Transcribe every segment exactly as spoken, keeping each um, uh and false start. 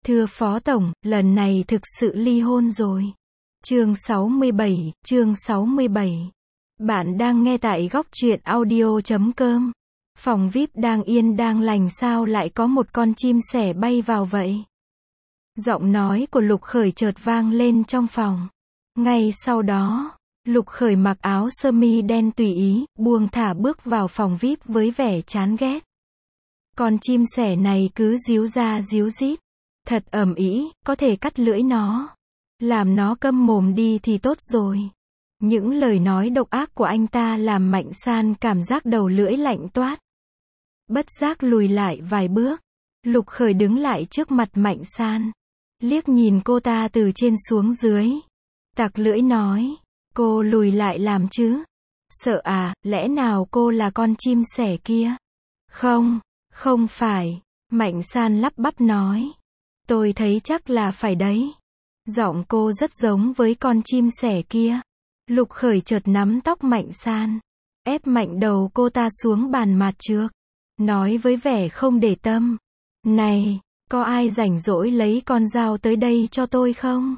Thưa Phó Tổng, lần này thực sự ly hôn rồi. Chương sáu mươi bảy, chương sáu mươi bảy. Bạn đang nghe tại góc truyện audio chấm com. Phòng vi ai pi đang yên đang lành sao lại có một con chim sẻ bay vào vậy? Giọng nói của Lục Khởi chợt vang lên trong phòng. Ngay sau đó, Lục Khởi mặc áo sơ mi đen tùy ý, buông thả bước vào phòng vi ai pi với vẻ chán ghét. Con chim sẻ này cứ díu ra díu dít. Thật ầm ĩ, có thể cắt lưỡi nó. Làm nó câm mồm đi thì tốt rồi. Những lời nói độc ác của anh ta làm Mạnh San cảm giác đầu lưỡi lạnh toát. Bất giác lùi lại vài bước. Lục Khởi đứng lại trước mặt Mạnh San. Liếc nhìn cô ta từ trên xuống dưới. Tặc lưỡi nói, cô lùi lại làm chứ? Sợ à, lẽ nào cô là con chim sẻ kia? Không, không phải. Mạnh San lắp bắp nói. Tôi thấy chắc là phải đấy. Giọng cô rất giống với con chim sẻ kia. Lục Khởi chợt nắm tóc Mạnh San, ép mạnh đầu cô ta xuống bàn mặt trước, nói với vẻ không để tâm. Này, có ai rảnh rỗi lấy con dao tới đây cho tôi không?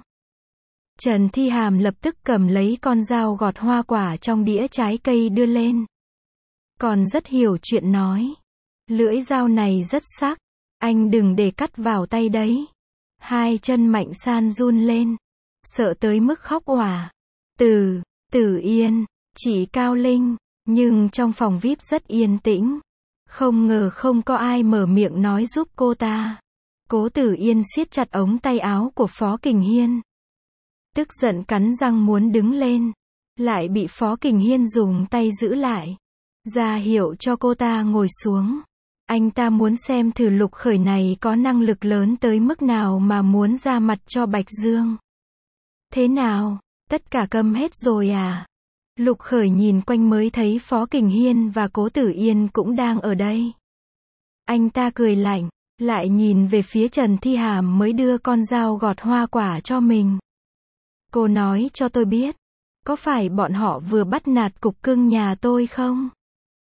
Trần Thi Hàm lập tức cầm lấy con dao gọt hoa quả trong đĩa trái cây đưa lên. Còn rất hiểu chuyện nói. Lưỡi dao này rất sắc. Anh đừng để cắt vào tay đấy. Hai chân Mạnh San run lên. Sợ tới mức khóc òa. Từ, Tử Yên, chị Cao Linh. Nhưng trong phòng vi ai pi rất yên tĩnh. Không ngờ không có ai mở miệng nói giúp cô ta. Cố Tử Yên siết chặt ống tay áo của Phó Kình Hiên. Tức giận cắn răng muốn đứng lên. Lại bị Phó Kình Hiên dùng tay giữ lại. Ra hiệu cho cô ta ngồi xuống. Anh ta muốn xem thử Lục Khởi này có năng lực lớn tới mức nào mà muốn ra mặt cho Bạch Dương. Thế nào, tất cả câm hết rồi à? Lục Khởi nhìn quanh mới thấy Phó Kình Hiên và Cố Tử Yên cũng đang ở đây. Anh ta cười lạnh, lại nhìn về phía Trần Thi Hàm mới đưa con dao gọt hoa quả cho mình. Cô nói cho tôi biết, có phải bọn họ vừa bắt nạt cục cưng nhà tôi không?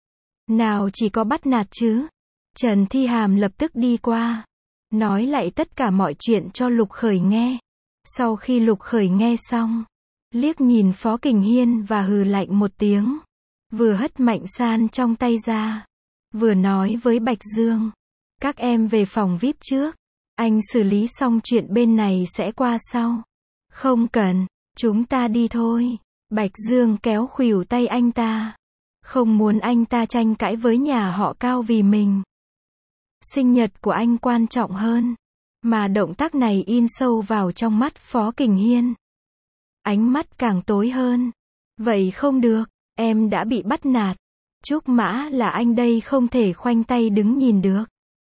Nào chỉ có bắt nạt chứ? Trần Thi Hàm lập tức đi qua, nói lại tất cả mọi chuyện cho Lục Khởi nghe. Sau khi Lục Khởi nghe xong, liếc nhìn Phó Kình Hiên và hừ lạnh một tiếng. Vừa hất Mạnh San trong tay ra, vừa nói với Bạch Dương. Các em về phòng vi ai pi trước. Anh xử lý xong chuyện bên này sẽ qua sau. Không cần, chúng ta đi thôi. Bạch Dương kéo khuỷu tay anh ta. Không muốn anh ta tranh cãi với nhà họ Cao vì mình. Sinh nhật của anh quan trọng hơn. Mà động tác này in sâu vào trong mắt Phó Kình Hiên. Ánh mắt càng tối hơn. Vậy không được, em đã bị bắt nạt. Trúc Mã là anh đây không thể khoanh tay đứng nhìn được.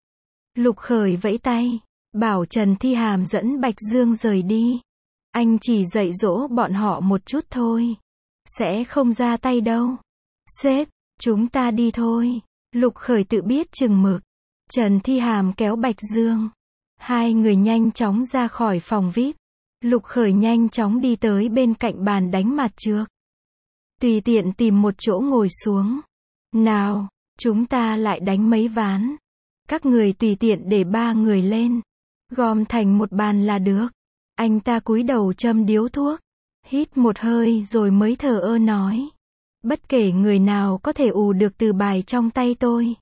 Lục Khởi vẫy tay, bảo Trần Thi Hàm dẫn Bạch Dương rời đi. Anh chỉ dạy dỗ bọn họ một chút thôi. Sẽ không ra tay đâu. Sếp, chúng ta đi thôi. Lục Khởi tự biết chừng mực. Trần Thi Hàm kéo Bạch Dương. Hai người nhanh chóng ra khỏi phòng vi ai pi. Lục Khởi nhanh chóng đi tới bên cạnh bàn đánh mặt trược. Tùy tiện tìm một chỗ ngồi xuống. Nào, chúng ta lại đánh mấy ván. Các người tùy tiện để ba người lên. Gom thành một bàn là được. Anh ta cúi đầu châm điếu thuốc. Hít một hơi rồi mới thờ ơ nói. Bất kể người nào có thể ù được từ bài trong tay tôi.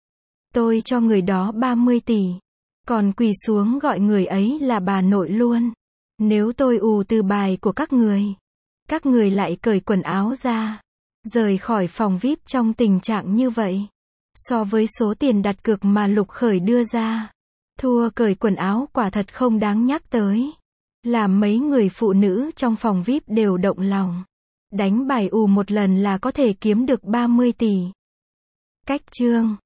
Tôi cho người đó ba mươi tỷ. Còn quỳ xuống gọi người ấy là bà nội luôn. Nếu tôi ù từ bài của các người. Các người lại cởi quần áo ra. Rời khỏi phòng vi ai pi trong tình trạng như vậy. So với số tiền đặt cược mà Lục Khởi đưa ra. Thua cởi quần áo quả thật không đáng nhắc tới. Làm mấy người phụ nữ trong phòng vi ai pi đều động lòng. Đánh bài ù một lần là có thể kiếm được ba mươi tỷ. Cách chương